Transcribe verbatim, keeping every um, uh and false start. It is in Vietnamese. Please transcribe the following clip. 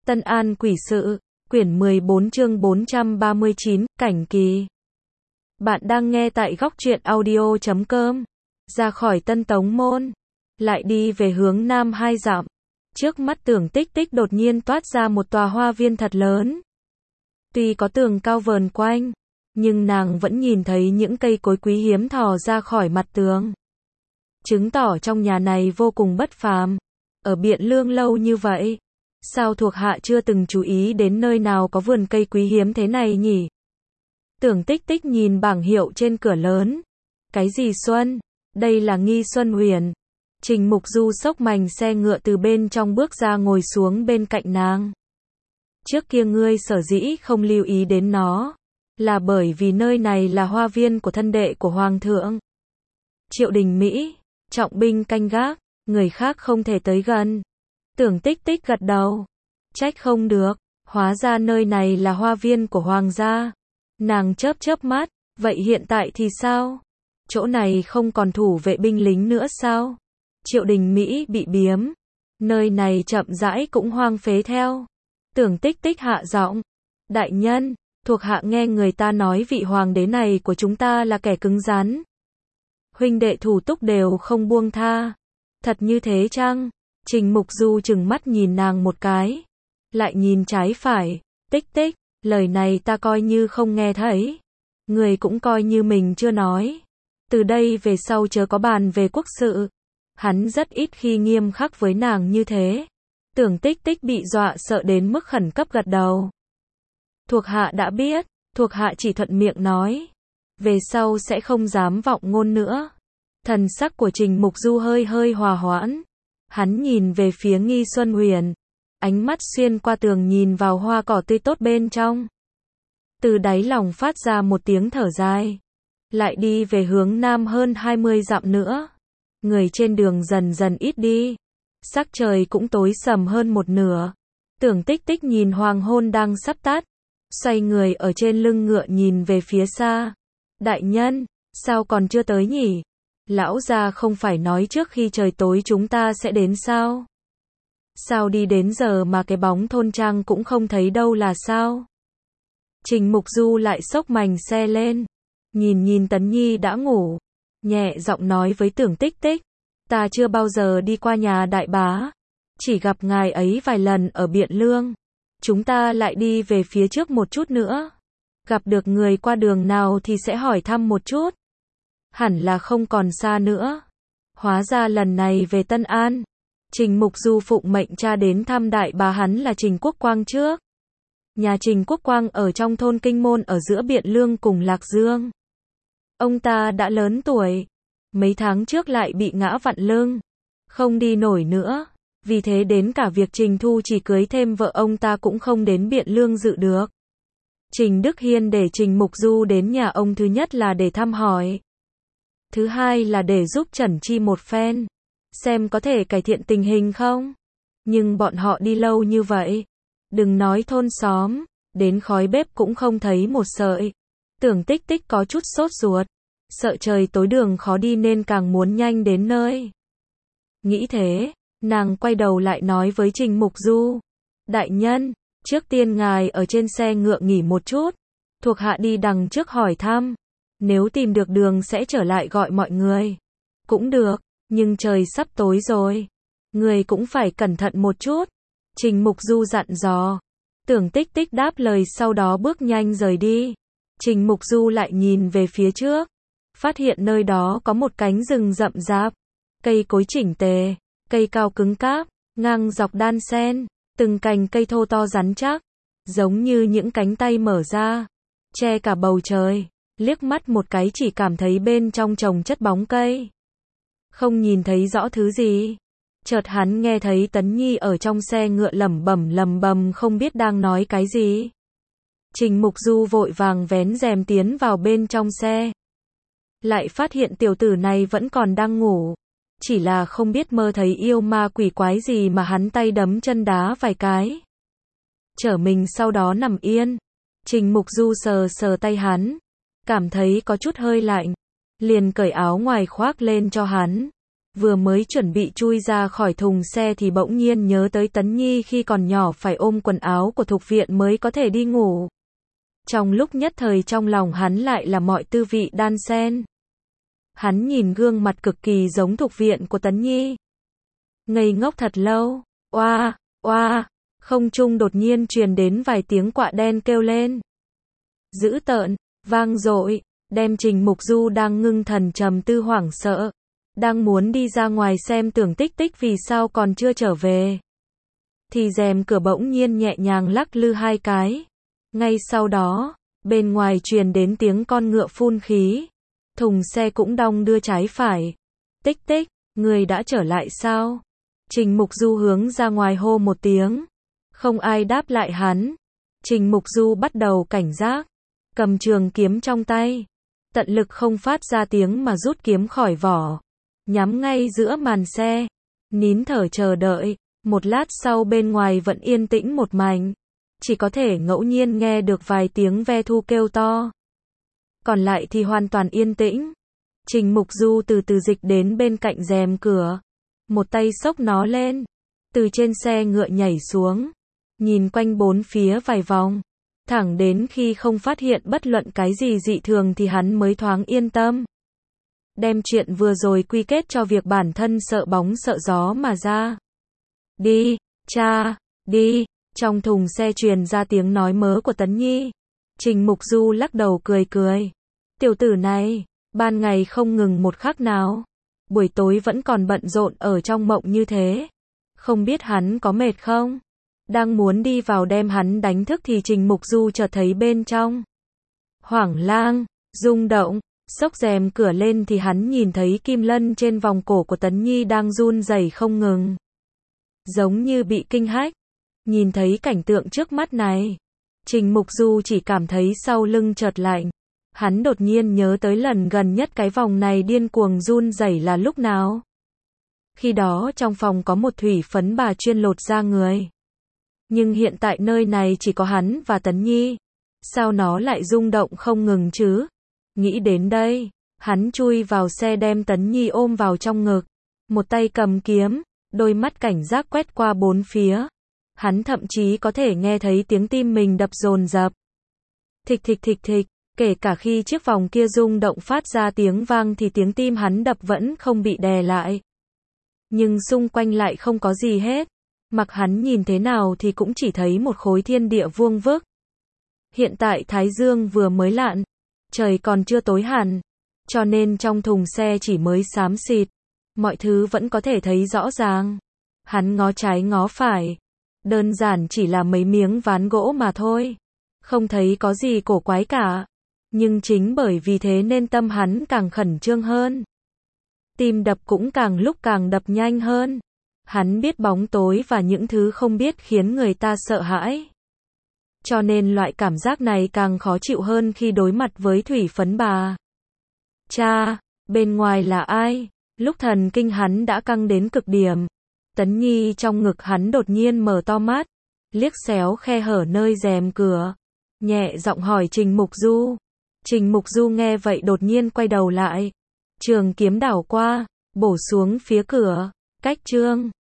Tân An Quỷ Sự, quyển mười bốn chương bốn trăm ba mươi chín, Cảnh Kỳ. Bạn đang nghe tại góc truyện audio chấm com. Ra khỏi Tân Tống Môn, lại đi về hướng nam hai dặm. Trước mắt Tưởng Tích Tích đột nhiên toát ra một tòa hoa viên thật lớn. Tuy có tường cao vờn quanh, nhưng nàng vẫn nhìn thấy những cây cối quý hiếm thò ra khỏi mặt tường. Chứng tỏ trong nhà này vô cùng bất phàm. Ở Biện Lương lâu như vậy, sao thuộc hạ chưa từng chú ý đến nơi nào có vườn cây quý hiếm thế này nhỉ? Tưởng Tích Tích nhìn bảng hiệu trên cửa lớn. Cái gì Xuân? Đây là Nghi Xuân Huyền. Trình Mục Du xốc mành xe ngựa từ bên trong bước ra ngồi xuống bên cạnh nàng. Trước kia ngươi sở dĩ không lưu ý đến nó, là bởi vì nơi này là hoa viên của thân đệ của Hoàng thượng. Triệu Đình Mỹ, trọng binh canh gác, người khác không thể tới gần. Tưởng Tích Tích gật đầu. Trách không được, hóa ra nơi này là hoa viên của Hoàng gia. Nàng chớp chớp mắt, vậy hiện tại thì sao? Chỗ này không còn thủ vệ binh lính nữa sao? Triệu Đình Mỹ bị biếm. Nơi này chậm rãi cũng hoang phế theo. Tưởng Tích Tích hạ giọng. Đại nhân, thuộc hạ nghe người ta nói vị hoàng đế này của chúng ta là kẻ cứng rắn. Huynh đệ thủ túc đều không buông tha. Thật như thế chăng? Trình Mục Du chừng mắt nhìn nàng một cái. Lại nhìn trái phải. Tích Tích, lời này ta coi như không nghe thấy. Người cũng coi như mình chưa nói. Từ đây về sau chớ có bàn về quốc sự. Hắn rất ít khi nghiêm khắc với nàng như thế. Tưởng Tích Tích bị dọa sợ đến mức khẩn cấp gật đầu. Thuộc hạ đã biết, thuộc hạ chỉ thuận miệng nói. Về sau sẽ không dám vọng ngôn nữa. Thần sắc của Trình Mục Du hơi hơi hòa hoãn. Hắn nhìn về phía Nghi Xuân Huyền. Ánh mắt xuyên qua tường nhìn vào hoa cỏ tươi tốt bên trong. Từ đáy lòng phát ra một tiếng thở dài. Lại đi về hướng nam hơn hai mươi dặm nữa. Người trên đường dần dần ít đi. Sắc trời cũng tối sầm hơn một nửa. Tưởng Tích Tích nhìn hoàng hôn đang sắp tắt. Xoay người ở trên lưng ngựa nhìn về phía xa. Đại nhân, sao còn chưa tới nhỉ? Lão gia không phải nói trước khi trời tối chúng ta sẽ đến sao? Sao đi đến giờ mà cái bóng thôn trang cũng không thấy đâu là sao? Trình Mục Du lại xốc mành xe lên. Nhìn nhìn Tấn Nhi đã ngủ. Nhẹ giọng nói với Tưởng Tích Tích. Ta chưa bao giờ đi qua nhà đại bá. Chỉ gặp ngài ấy vài lần ở Biện Lương. Chúng ta lại đi về phía trước một chút nữa. Gặp được người qua đường nào thì sẽ hỏi thăm một chút. Hẳn là không còn xa nữa. Hóa ra lần này về Tân An, Trình Mục Du phụng mệnh cha đến thăm đại bá hắn là Trình Quốc Quang trước. Nhà Trình Quốc Quang ở trong thôn Kinh Môn ở giữa Biện Lương cùng Lạc Dương. Ông ta đã lớn tuổi. Mấy tháng trước lại bị ngã vặn lưng. Không đi nổi nữa. Vì thế đến cả việc Trình Thu chỉ cưới thêm vợ ông ta cũng không đến Biện Lương dự được. Trình Đức Hiên để Trình Mục Du đến nhà ông thứ nhất là để thăm hỏi. Thứ hai là để giúp Trần Chi một phen. Xem có thể cải thiện tình hình không. Nhưng bọn họ đi lâu như vậy. Đừng nói thôn xóm. Đến khói bếp cũng không thấy một sợi. Tưởng Tích Tích có chút sốt ruột. Sợ trời tối đường khó đi nên càng muốn nhanh đến nơi. Nghĩ thế, nàng quay đầu lại nói với Trình Mục Du. Đại nhân, trước tiên ngài ở trên xe ngựa nghỉ một chút. Thuộc hạ đi đằng trước hỏi thăm. Nếu tìm được đường sẽ trở lại gọi mọi người. Cũng được, nhưng trời sắp tối rồi. Người cũng phải cẩn thận một chút. Trình Mục Du dặn dò. Tưởng Tích Tích đáp lời sau đó bước nhanh rời đi. Trình Mục Du lại nhìn về phía trước. Phát hiện nơi đó có một cánh rừng rậm rạp. Cây cối chỉnh tề, cây cao cứng cáp, ngang dọc đan xen, từng cành cây thô to rắn chắc. Giống như những cánh tay mở ra, che cả bầu trời. Liếc mắt một cái chỉ cảm thấy bên trong chồng chất bóng cây. Không nhìn thấy rõ thứ gì. Chợt hắn nghe thấy Tấn Nhi ở trong xe ngựa lẩm bẩm lầm bầm không biết đang nói cái gì. Trình Mục Du vội vàng vén rèm tiến vào bên trong xe. Lại phát hiện tiểu tử này vẫn còn đang ngủ. Chỉ là không biết mơ thấy yêu ma quỷ quái gì mà hắn tay đấm chân đá vài cái. Chở mình sau đó nằm yên. Trình Mục Du sờ sờ tay hắn. Cảm thấy có chút hơi lạnh. Liền cởi áo ngoài khoác lên cho hắn. Vừa mới chuẩn bị chui ra khỏi thùng xe thì bỗng nhiên nhớ tới Tấn Nhi khi còn nhỏ phải ôm quần áo của Thục Viện mới có thể đi ngủ. Trong lúc nhất thời trong lòng hắn lại là mọi tư vị đan xen. Hắn nhìn gương mặt cực kỳ giống Thục Viện của Tấn Nhi. Ngây ngốc thật lâu, oa, oa, không trung đột nhiên truyền đến vài tiếng quạ đen kêu lên. Dữ tợn, vang dội, đem Trình Mục Du đang ngưng thần trầm tư hoảng sợ. Đang muốn đi ra ngoài xem Tưởng Tích Tích vì sao còn chưa trở về. Thì rèm cửa bỗng nhiên nhẹ nhàng lắc lư hai cái. Ngay sau đó, bên ngoài truyền đến tiếng con ngựa phun khí. Thùng xe cũng đong đưa trái phải. Tích Tích, người đã trở lại sao? Trình Mục Du hướng ra ngoài hô một tiếng. Không ai đáp lại hắn. Trình Mục Du bắt đầu cảnh giác. Cầm trường kiếm trong tay. Tận lực không phát ra tiếng mà rút kiếm khỏi vỏ. Nhắm ngay giữa màn xe. Nín thở chờ đợi. Một lát sau bên ngoài vẫn yên tĩnh một mảnh. Chỉ có thể ngẫu nhiên nghe được vài tiếng ve thu kêu to. Còn lại thì hoàn toàn yên tĩnh. Trình Mục Du từ từ dịch đến bên cạnh rèm cửa. Một tay xốc nó lên. Từ trên xe ngựa nhảy xuống. Nhìn quanh bốn phía vài vòng. Thẳng đến khi không phát hiện bất luận cái gì dị thường thì hắn mới thoáng yên tâm. Đem chuyện vừa rồi quy kết cho việc bản thân sợ bóng sợ gió mà ra. Đi, cha, đi. Trong thùng xe truyền ra tiếng nói mớ của Tấn Nhi. Trình Mục Du lắc đầu cười cười. Tiểu tử này, ban ngày không ngừng một khắc nào. Buổi tối vẫn còn bận rộn ở trong mộng như thế. Không biết hắn có mệt không? Đang muốn đi vào đem hắn đánh thức thì Trình Mục Du chợt thấy bên trong. Hoảng lang, rung động, xốc rèm cửa lên thì hắn nhìn thấy kim lân trên vòng cổ của Tấn Nhi đang run rẩy không ngừng. Giống như bị kinh hách. Nhìn thấy cảnh tượng trước mắt này. Trình Mục Du chỉ cảm thấy sau lưng chợt lạnh. Hắn đột nhiên nhớ tới lần gần nhất cái vòng này điên cuồng run rẩy là lúc nào. Khi đó trong phòng có một thủy phấn bà chuyên lột da người. Nhưng hiện tại nơi này chỉ có hắn và Tấn Nhi. Sao nó lại rung động không ngừng chứ? Nghĩ đến đây, hắn chui vào xe đem Tấn Nhi ôm vào trong ngực. Một tay cầm kiếm, đôi mắt cảnh giác quét qua bốn phía. Hắn thậm chí có thể nghe thấy tiếng tim mình đập dồn dập. Thịch thịch thịch thịch, kể cả khi chiếc vòng kia rung động phát ra tiếng vang thì tiếng tim hắn đập vẫn không bị đè lại. Nhưng xung quanh lại không có gì hết. Mặc hắn nhìn thế nào thì cũng chỉ thấy một khối thiên địa vuông vức. Hiện tại Thái Dương vừa mới lặn, trời còn chưa tối hẳn, cho nên trong thùng xe chỉ mới xám xịt. Mọi thứ vẫn có thể thấy rõ ràng. Hắn ngó trái ngó phải. Đơn giản chỉ là mấy miếng ván gỗ mà thôi. Không thấy có gì cổ quái cả. Nhưng chính bởi vì thế nên tâm hắn càng khẩn trương hơn. Tim đập cũng càng lúc càng đập nhanh hơn. Hắn biết bóng tối và những thứ không biết khiến người ta sợ hãi. Cho nên loại cảm giác này càng khó chịu hơn khi đối mặt với thủy phấn bà. Cha, bên ngoài là ai? Lúc thần kinh hắn đã căng đến cực điểm. Tấn Nhi trong ngực hắn đột nhiên mở to mắt. Liếc xéo khe hở nơi rèm cửa. Nhẹ giọng hỏi Trình Mục Du. Trình Mục Du nghe vậy đột nhiên quay đầu lại. Trường kiếm đảo qua, bổ xuống phía cửa. Cách chương